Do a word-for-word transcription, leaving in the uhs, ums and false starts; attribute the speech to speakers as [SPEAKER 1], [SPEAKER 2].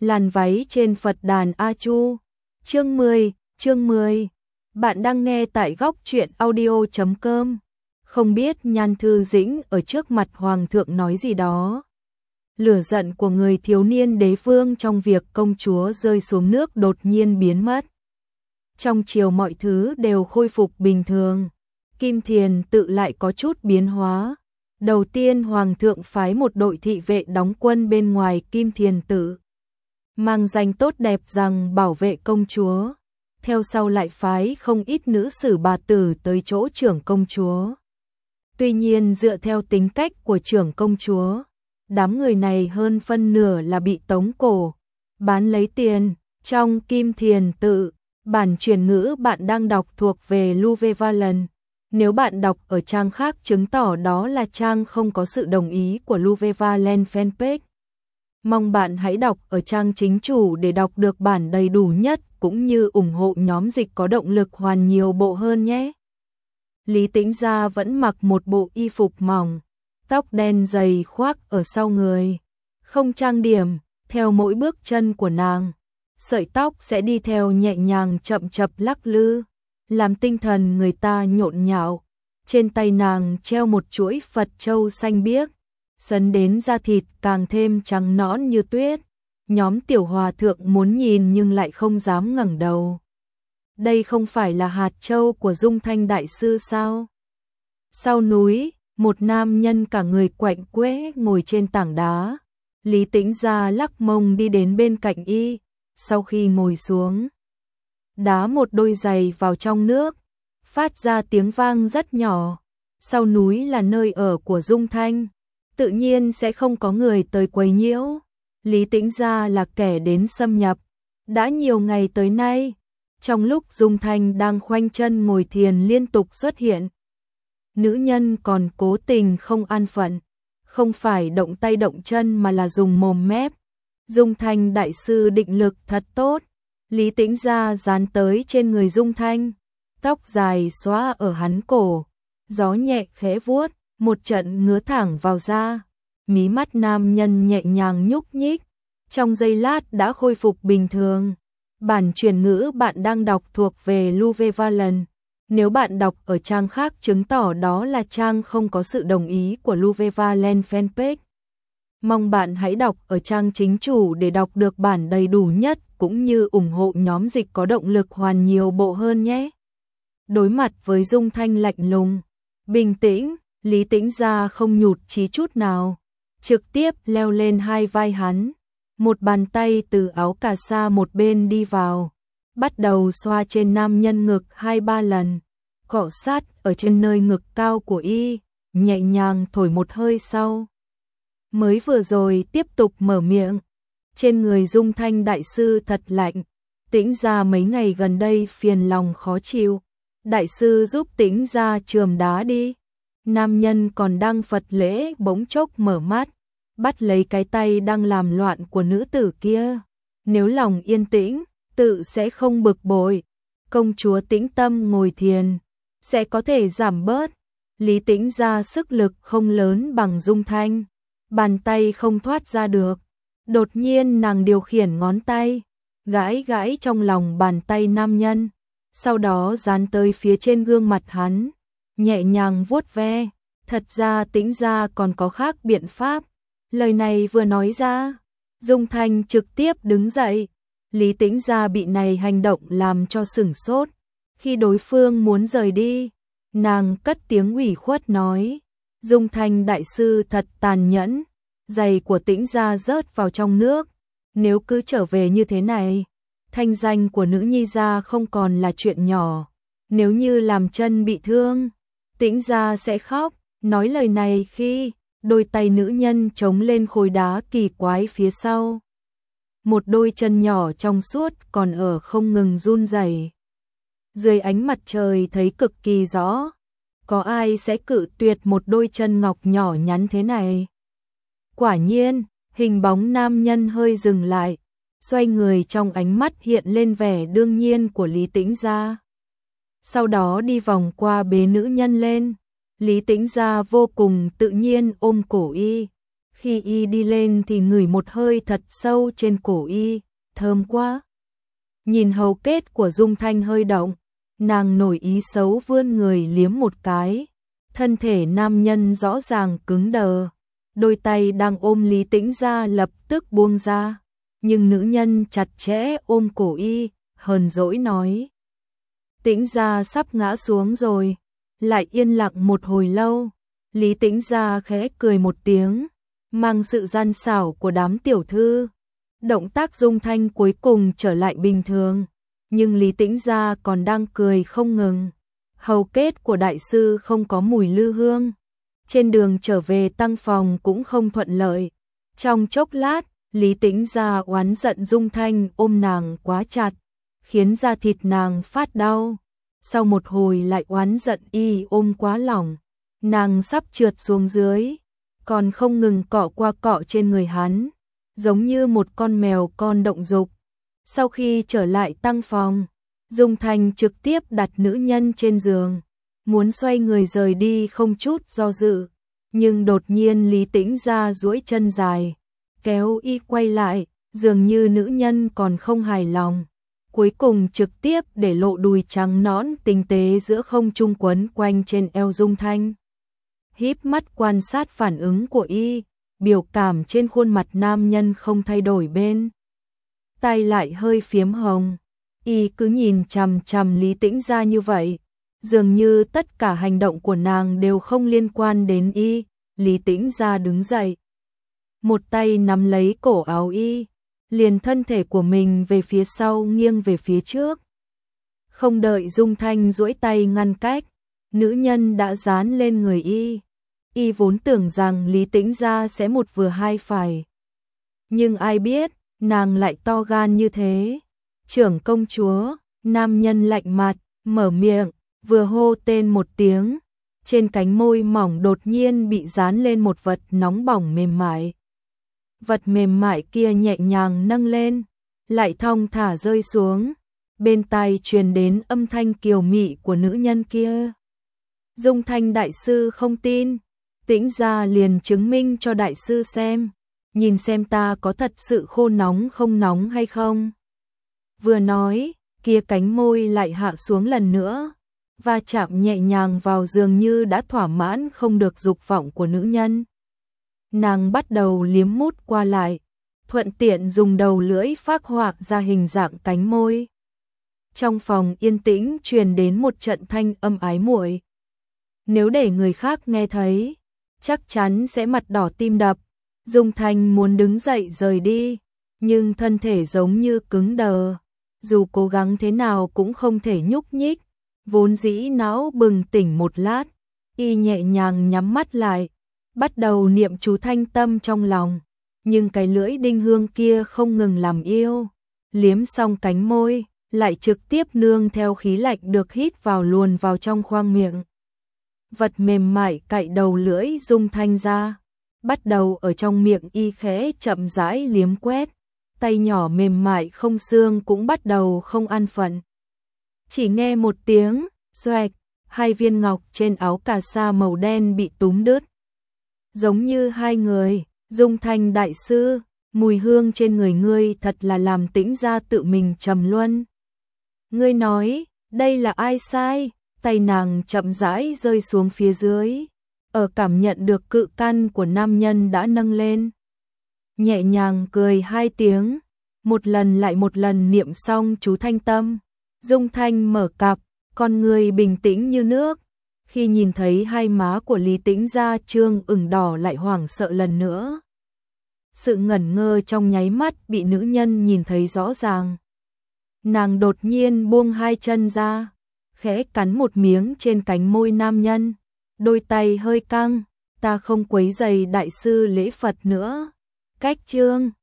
[SPEAKER 1] Làn váy trên Phật đàn A Chu. Chương mười, chương mười. Bạn đang nghe tại góc truyện audio chấm com. Không biết Nhan Thư Dĩnh ở trước mặt hoàng thượng nói gì đó. Lửa giận của người thiếu niên đế vương trong việc công chúa rơi xuống nước đột nhiên biến mất. Trong chiều mọi thứ đều khôi phục bình thường. Kim Thiền tự lại có chút biến hóa. Đầu tiên hoàng thượng phái một đội thị vệ đóng quân bên ngoài Kim Thiền tự, mang danh tốt đẹp rằng bảo vệ công chúa. Theo sau lại phái không ít nữ sử bà tử tới chỗ trưởng công chúa. Tuy nhiên dựa theo tính cách của trưởng công chúa, đám người này hơn phân nửa là bị tống cổ, bán lấy tiền. Trong Kim Thiền tự, bản truyền ngữ bạn đang đọc thuộc về Louve Valen. Nếu bạn đọc ở trang khác chứng tỏ đó là trang không có sự đồng ý của Louve Valen fanpage. Mong bạn hãy đọc ở trang chính chủ để đọc được bản đầy đủ nhất cũng như ủng hộ nhóm dịch có động lực hoàn nhiều bộ hơn nhé. Lý Tĩnh Gia vẫn mặc một bộ y phục mỏng, tóc đen dày khoác ở sau người, không trang điểm, theo mỗi bước chân của nàng, sợi tóc sẽ đi theo nhẹ nhàng chậm chậm lắc lư, làm tinh thần người ta nhộn nhạo. Trên tay nàng treo một chuỗi Phật châu xanh biếc, sấn đến da thịt càng thêm trắng nõn như tuyết. Nhóm tiểu hòa thượng muốn nhìn nhưng lại không dám ngẩng đầu. Đây không phải là hạt châu của Dung Thanh đại sư sao? Sau núi, một nam nhân cả người quạnh quẽ ngồi trên tảng đá. Lý Tĩnh Gia lắc mông đi đến bên cạnh y, sau khi ngồi xuống, đá một đôi giày vào trong nước, phát ra tiếng vang rất nhỏ. Sau núi là nơi ở của Dung Thanh, tự nhiên sẽ không có người tới quấy nhiễu. Lý Tĩnh Gia là kẻ đến xâm nhập, đã nhiều ngày tới nay. Trong lúc Dung Thanh đang khoanh chân ngồi thiền liên tục xuất hiện nữ nhân còn cố tình không an phận, không phải động tay động chân mà là dùng mồm mép. Dung Thanh đại sư định lực thật tốt. Lý Tĩnh Gia dán tới trên người Dung Thanh, tóc dài xóa ở hắn cổ, gió nhẹ khẽ vuốt, một trận ngứa thẳng vào da. Mí mắt nam nhân nhẹ nhàng nhúc nhích, trong giây lát đã khôi phục bình thường. Bản truyền ngữ bạn đang đọc thuộc về Louve Valen. Nếu bạn đọc ở trang khác chứng tỏ đó là trang không có sự đồng ý của Louve Valen fanpage. Mong bạn hãy đọc ở trang chính chủ để đọc được bản đầy đủ nhất cũng như ủng hộ nhóm dịch có động lực hoàn nhiều bộ hơn nhé. Đối mặt với Dung Thanh lạnh lùng, bình tĩnh, Lý Tĩnh Gia không nhụt chí chút nào, trực tiếp leo lên hai vai hắn. Một bàn tay từ áo cà sa một bên đi vào, bắt đầu xoa trên nam nhân ngực hai ba lần, cọ sát ở trên nơi ngực cao của y, nhẹ nhàng thổi một hơi sau. Mới vừa rồi tiếp tục mở miệng. Trên người Dung Thanh đại sư thật lạnh, Tĩnh Gia mấy ngày gần đây phiền lòng khó chịu. Đại sư giúp Tĩnh Gia chườm đá đi. Nam nhân còn đang Phật lễ bỗng chốc mở mắt, bắt lấy cái tay đang làm loạn của nữ tử kia. Nếu lòng yên tĩnh, tự sẽ không bực bội. Công chúa tĩnh tâm ngồi thiền, sẽ có thể giảm bớt. Lý Tĩnh Gia sức lực không lớn bằng Dung Thanh, bàn tay không thoát ra được. Đột nhiên nàng điều khiển ngón tay, gãi gãi trong lòng bàn tay nam nhân, sau đó dán tới phía trên gương mặt hắn, nhẹ nhàng vuốt ve. Thật ra Tĩnh Gia còn có khác biện pháp. Lời này vừa nói ra, Dung Thanh trực tiếp đứng dậy. Lý Tĩnh Gia bị này hành động làm cho sửng sốt. Khi đối phương muốn rời đi, nàng cất tiếng ủy khuất nói: Dung Thanh đại sư thật tàn nhẫn. Giày của Tĩnh Gia rớt vào trong nước. Nếu cứ trở về như thế này, thanh danh của nữ nhi gia không còn là chuyện nhỏ. Nếu như làm chân bị thương, Tĩnh Gia sẽ khóc. Nói lời này khi đôi tay nữ nhân chống lên khối đá kỳ quái phía sau. Một đôi chân nhỏ trong suốt còn ở không ngừng run rẩy. Dưới ánh mặt trời thấy cực kỳ rõ. Có ai sẽ cự tuyệt một đôi chân ngọc nhỏ nhắn thế này? Quả nhiên, hình bóng nam nhân hơi dừng lại, xoay người trong ánh mắt hiện lên vẻ đương nhiên của Lý Tĩnh Gia. Sau đó đi vòng qua bế nữ nhân lên. Lý Tĩnh Gia vô cùng tự nhiên ôm cổ y, Khi y đi lên thì ngửi một hơi thật sâu trên cổ y, thơm quá. Nhìn hầu kết của Dung Thanh hơi động, nàng nổi ý xấu vươn người liếm một cái. Thân thể nam nhân rõ ràng cứng đờ, đôi tay đang ôm Lý Tĩnh Gia lập tức buông ra, nhưng nữ nhân chặt chẽ ôm cổ y, hờn dỗi nói. Tĩnh Gia sắp ngã xuống rồi, lại yên lặng một hồi lâu, Lý Tĩnh Gia khẽ cười một tiếng, mang sự gian xảo của đám tiểu thư. Động tác Dung Thanh cuối cùng trở lại bình thường, nhưng Lý Tĩnh Gia còn đang cười không ngừng. Hầu kết của đại sư không có mùi lư hương. Trên đường trở về tăng phòng cũng không thuận lợi. Trong chốc lát, Lý Tĩnh Gia oán giận Dung Thanh ôm nàng quá chặt, khiến da thịt nàng phát đau. Sau một hồi lại oán giận y ôm quá lỏng, nàng sắp trượt xuống dưới, còn không ngừng cọ qua cọ trên người hắn, giống như một con mèo con động dục. Sau khi trở lại tăng phòng, Dung Thanh trực tiếp đặt nữ nhân trên giường, muốn xoay người rời đi không chút do dự, nhưng đột nhiên Lý Tĩnh Gia duỗi chân dài, kéo y quay lại, dường như nữ nhân còn không hài lòng, cuối cùng trực tiếp để lộ đùi trắng nõn tinh tế giữa không trung quấn quanh trên eo Dung Thanh. Híp mắt quan sát phản ứng của y, biểu cảm trên khuôn mặt nam nhân không thay đổi, bên tay lại hơi phiếm hồng. Y cứ nhìn chằm chằm Lý Tĩnh Gia như vậy, dường như tất cả hành động của nàng đều không liên quan đến y. Lý Tĩnh Gia đứng dậy, một tay nắm lấy cổ áo y, liền thân thể của mình về phía sau nghiêng về phía trước. Không đợi Dung Thanh duỗi tay ngăn cách, nữ nhân đã dán lên người y. Y vốn tưởng rằng Lý Tĩnh Gia sẽ một vừa hai phải, nhưng ai biết nàng lại to gan như thế. Trưởng công chúa, nam nhân lạnh mặt, mở miệng, vừa hô tên một tiếng, trên cánh môi mỏng đột nhiên bị dán lên một vật nóng bỏng mềm mại. Vật mềm mại kia nhẹ nhàng nâng lên, lại thong thả rơi xuống, bên tai truyền đến âm thanh kiều mị của nữ nhân kia. Dung Thanh đại sư không tin, Tĩnh Gia liền chứng minh cho đại sư xem, nhìn xem ta có thật sự khô nóng không nóng hay không. Vừa nói, kia cánh môi lại hạ xuống lần nữa, và chạm nhẹ nhàng vào dường như đã thỏa mãn không được dục vọng của nữ nhân. Nàng bắt đầu liếm mút qua lại, thuận tiện dùng đầu lưỡi phác họa ra hình dạng cánh môi. Trong phòng yên tĩnh truyền đến một trận thanh âm ái muội. Nếu để người khác nghe thấy, chắc chắn sẽ mặt đỏ tim đập. Dung Thanh muốn đứng dậy rời đi, nhưng thân thể giống như cứng đờ, dù cố gắng thế nào cũng không thể nhúc nhích. Vốn dĩ não bừng tỉnh một lát, y nhẹ nhàng nhắm mắt lại, bắt đầu niệm chú thanh tâm trong lòng, nhưng cái lưỡi đinh hương kia không ngừng làm yêu, liếm xong cánh môi, lại trực tiếp nương theo khí lạnh được hít vào luồn vào trong khoang miệng. Vật mềm mại cạy đầu lưỡi Dung Thanh ra, bắt đầu ở trong miệng y khẽ chậm rãi liếm quét, tay nhỏ mềm mại không xương cũng bắt đầu không an phận. Chỉ nghe một tiếng, xoẹt, hai viên ngọc trên áo cà sa màu đen bị túm đứt. Giống như hai người, Dung Thanh đại sư, mùi hương trên người ngươi thật là làm Tĩnh Gia tự mình trầm luân. Ngươi nói, đây là ai sai? Tay nàng chậm rãi rơi xuống phía dưới, ở cảm nhận được cự căn của nam nhân đã nâng lên. Nhẹ nhàng cười hai tiếng, một lần lại một lần niệm xong chú thanh tâm. Dung Thanh mở cặp, con người bình tĩnh như nước. Khi nhìn thấy hai má của Lý Tĩnh Gia trương ửng đỏ lại hoảng sợ lần nữa. Sự ngẩn ngơ trong nháy mắt bị nữ nhân nhìn thấy rõ ràng. Nàng đột nhiên buông hai chân ra, khẽ cắn một miếng trên cánh môi nam nhân, đôi tay hơi căng, ta không quấy giày đại sư lễ Phật nữa. Cách chương